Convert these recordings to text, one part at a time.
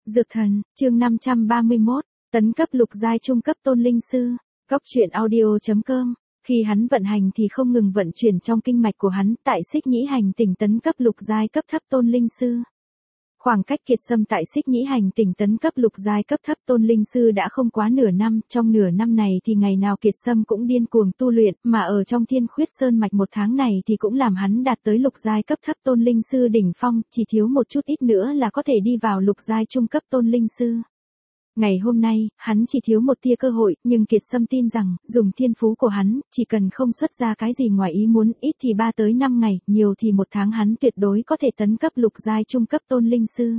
Dược thần, chương 531, tấn cấp lục giai trung cấp tôn linh sư, góc truyện audio.com. Khi hắn vận hành thì không ngừng vận chuyển trong kinh mạch của hắn, tại Xích Nhĩ Hành Tỉnh tấn cấp lục giai cấp thấp tôn linh sư. Khoảng cách Kiệt Sâm tại Xích Nhĩ Hành Tỉnh tấn cấp lục giai cấp thấp tôn linh sư đã không quá nửa năm, trong nửa năm này thì ngày nào Kiệt Sâm cũng điên cuồng tu luyện, mà ở trong Thiên Khuyết Sơn mạch một tháng này thì cũng làm hắn đạt tới lục giai cấp thấp tôn linh sư đỉnh phong, chỉ thiếu một chút ít nữa là có thể đi vào lục giai trung cấp tôn linh sư. Ngày hôm nay, hắn chỉ thiếu một tia cơ hội, nhưng Kiệt Sâm tin rằng, dùng thiên phú của hắn, chỉ cần không xuất ra cái gì ngoài ý muốn, ít thì 3 tới 5 ngày, nhiều thì 1 tháng hắn tuyệt đối có thể tấn cấp lục giai trung cấp tôn linh sư.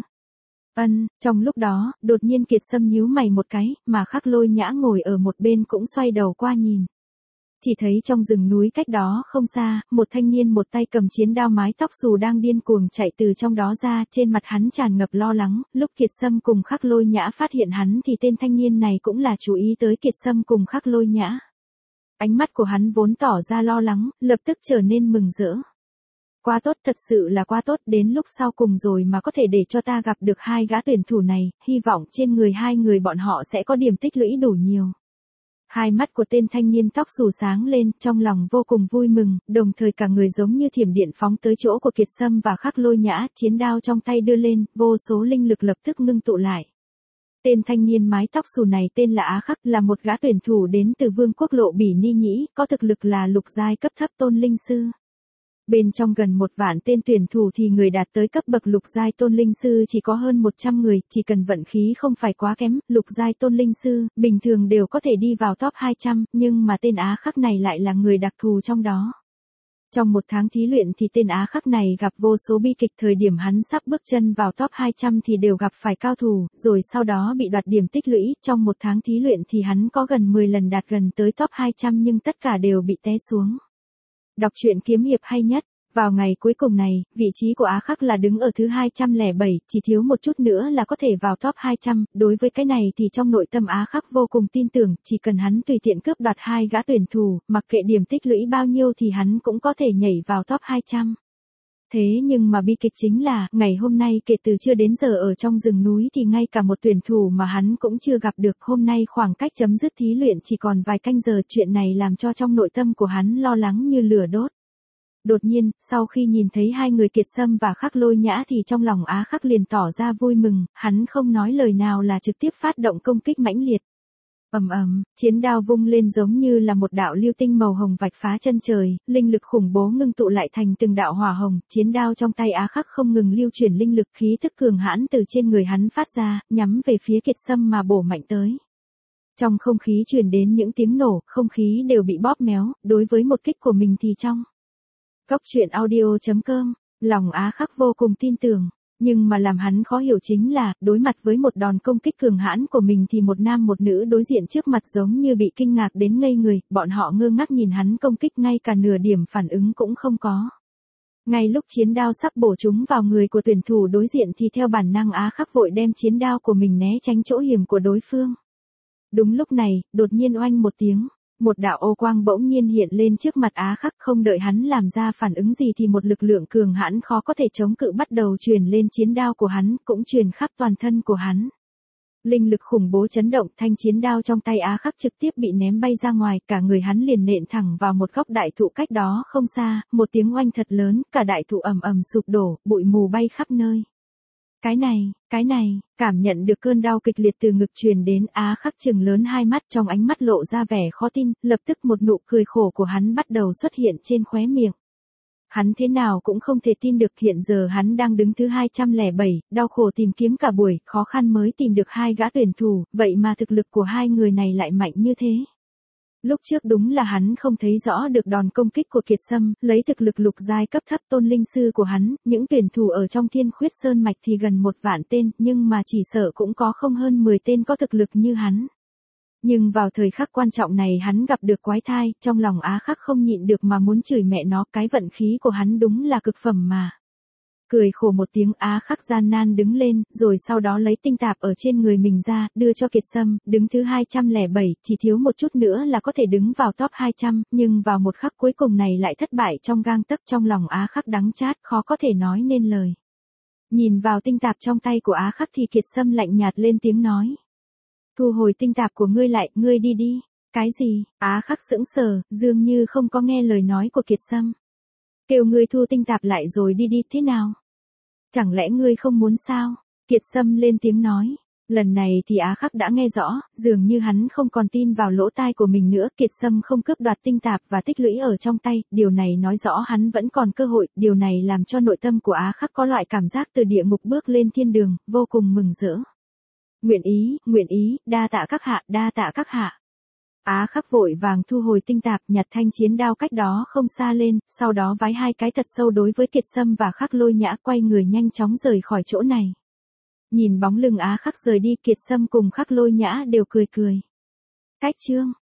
Trong lúc đó, đột nhiên Kiệt Sâm nhíu mày một cái, mà Khắc Lôi Nhã ngồi ở một bên cũng xoay đầu qua nhìn. Chỉ thấy trong rừng núi cách đó không xa, một thanh niên một tay cầm chiến đao mái tóc xù đang điên cuồng chạy từ trong đó ra, trên mặt hắn tràn ngập lo lắng, lúc Kiệt Sâm cùng Khắc Lôi Nhã phát hiện hắn thì tên thanh niên này cũng là chú ý tới Kiệt Sâm cùng Khắc Lôi Nhã. Ánh mắt của hắn vốn tỏ ra lo lắng, lập tức trở nên mừng rỡ. Quá tốt, thật sự là quá tốt, đến lúc sau cùng rồi mà có thể để cho ta gặp được 2 gã tuyển thủ này, hy vọng trên người 2 người bọn họ sẽ có điểm tích lũy đủ nhiều. Hai mắt của tên thanh niên tóc xù sáng lên, trong lòng vô cùng vui mừng, đồng thời cả người giống như thiểm điện phóng tới chỗ của Kiệt Sâm và Khắc Lôi Nhã, chiến đao trong tay đưa lên, vô số linh lực lập tức ngưng tụ lại. Tên thanh niên mái tóc xù này tên là Á Khắc, là một gã tuyển thủ đến từ Vương quốc Lộ Bỉ Ni Nhĩ, có thực lực là lục giai cấp thấp tôn linh sư. Bên trong gần 1 vạn tên tuyển thủ thì người đạt tới cấp bậc lục giai tôn linh sư chỉ có hơn 100 người, chỉ cần vận khí không phải quá kém, lục giai tôn linh sư, bình thường đều có thể đi vào top 200, nhưng mà tên Á Khắc này lại là người đặc thù trong đó. Trong 1 tháng thí luyện thì tên Á Khắc này gặp vô số bi kịch, thời điểm hắn sắp bước chân vào top 200 thì đều gặp phải cao thủ, rồi sau đó bị đoạt điểm tích lũy, trong 1 tháng thí luyện thì hắn có gần 10 lần đạt gần tới top 200 nhưng tất cả đều bị té xuống. Đọc truyện kiếm hiệp hay nhất. Vào ngày cuối cùng này, vị trí của Á Khắc là đứng ở thứ 207, chỉ thiếu một chút nữa là có thể vào top 200, đối với cái này thì trong nội tâm Á Khắc vô cùng tin tưởng, chỉ cần hắn tùy tiện cướp đoạt 2 gã tuyển thủ, mặc kệ điểm tích lũy bao nhiêu thì hắn cũng có thể nhảy vào top 200. Thế nhưng mà bi kịch chính là, ngày hôm nay kể từ chưa đến giờ ở trong rừng núi thì ngay cả một tuyển thủ mà hắn cũng chưa gặp được, hôm nay khoảng cách chấm dứt thí luyện chỉ còn vài canh giờ, chuyện này làm cho trong nội tâm của hắn lo lắng như lửa đốt. Đột nhiên, sau khi nhìn thấy 2 người Kiệt Sâm và Khắc Lôi Nhã thì trong lòng Á Khắc liền tỏ ra vui mừng, hắn không nói lời nào là trực tiếp phát động công kích mãnh liệt. Chiến đao vung lên giống như là một đạo lưu tinh màu hồng vạch phá chân trời, linh lực khủng bố ngưng tụ lại thành từng đạo hỏa hồng, chiến đao trong tay Á Khắc không ngừng lưu chuyển linh lực, khí tức cường hãn từ trên người hắn phát ra, nhắm về phía Kiệt Sâm mà bổ mạnh tới. Trong không khí truyền đến những tiếng nổ, không khí đều bị bóp méo, đối với một kích của mình thì trong góc truyện audio.com, lòng Á Khắc vô cùng tin tưởng, nhưng mà làm hắn khó hiểu chính là, đối mặt với một đòn công kích cường hãn của mình thì một nam một nữ đối diện trước mặt giống như bị kinh ngạc đến ngây người, bọn họ ngơ ngác nhìn hắn công kích ngay cả nửa điểm phản ứng cũng không có. Ngay lúc chiến đao sắp bổ trúng vào người của tuyển thủ đối diện thì theo bản năng Á Khắc vội đem chiến đao của mình né tránh chỗ hiểm của đối phương. Đúng lúc này, đột nhiên oanh một tiếng. Một đạo ô quang bỗng nhiên hiện lên trước mặt Á Khắc, không đợi hắn làm ra phản ứng gì thì một lực lượng cường hãn khó có thể chống cự bắt đầu truyền lên chiến đao của hắn, cũng truyền khắp toàn thân của hắn. Linh lực khủng bố chấn động, thanh chiến đao trong tay Á Khắc trực tiếp bị ném bay ra ngoài, cả người hắn liền nện thẳng vào một góc đại thụ cách đó không xa, một tiếng oanh thật lớn, cả đại thụ ầm ầm sụp đổ, bụi mù bay khắp nơi. Cái này, cảm nhận được cơn đau kịch liệt từ ngực truyền đến, Á Khắc trừng lớn hai mắt, trong ánh mắt lộ ra vẻ khó tin, lập tức một nụ cười khổ của hắn bắt đầu xuất hiện trên khóe miệng. Hắn thế nào cũng không thể tin được hiện giờ hắn đang đứng thứ 207, đau khổ tìm kiếm cả buổi, khó khăn mới tìm được 2 gã tuyển thủ, vậy mà thực lực của 2 người này lại mạnh như thế. Lúc trước đúng là hắn không thấy rõ được đòn công kích của Kiệt Sâm, lấy thực lực lục giai cấp thấp tôn linh sư của hắn, những tuyển thủ ở trong Thiên Khuyết Sơn mạch thì gần 1 vạn tên, nhưng mà chỉ sợ cũng có không hơn 10 tên có thực lực như hắn. Nhưng vào thời khắc quan trọng này hắn gặp được quái thai, trong lòng Á Khắc không nhịn được mà muốn chửi mẹ nó, cái vận khí của hắn đúng là cực phẩm mà. Cười khổ một tiếng, Á Khắc gian nan đứng lên, rồi sau đó lấy tinh tạp ở trên người mình ra, đưa cho Kiệt Sâm, đứng thứ 207, chỉ thiếu một chút nữa là có thể đứng vào top 200, nhưng vào một khắc cuối cùng này lại thất bại trong gang tấc, trong lòng Á Khắc đắng chát, khó có thể nói nên lời. Nhìn vào tinh tạp trong tay của Á Khắc thì Kiệt Sâm lạnh nhạt lên tiếng nói. Thu hồi tinh tạp của ngươi lại, ngươi đi đi. Cái gì? Á Khắc sững sờ, dường như không có nghe lời nói của Kiệt Sâm. Kêu ngươi thu tinh tạp lại rồi đi đi, thế nào? Chẳng lẽ ngươi không muốn sao? Kiệt Sâm lên tiếng nói. Lần này thì Á Khắc đã nghe rõ, dường như hắn không còn tin vào lỗ tai của mình nữa. Kiệt Sâm không cướp đoạt tinh tạp và tích lũy ở trong tay, điều này nói rõ hắn vẫn còn cơ hội. Điều này làm cho nội tâm của Á Khắc có loại cảm giác từ địa ngục bước lên thiên đường, vô cùng mừng rỡ. Nguyện ý, đa tạ các hạ, đa tạ các hạ. Á Khắc vội vàng thu hồi tinh tạp, nhặt thanh chiến đao cách đó không xa lên, sau đó vái hai cái thật sâu đối với Kiệt Sâm và Khắc Lôi Nhã, quay người nhanh chóng rời khỏi chỗ này. Nhìn bóng lưng Á Khắc rời đi, Kiệt Sâm cùng Khắc Lôi Nhã đều cười cười. Cách chương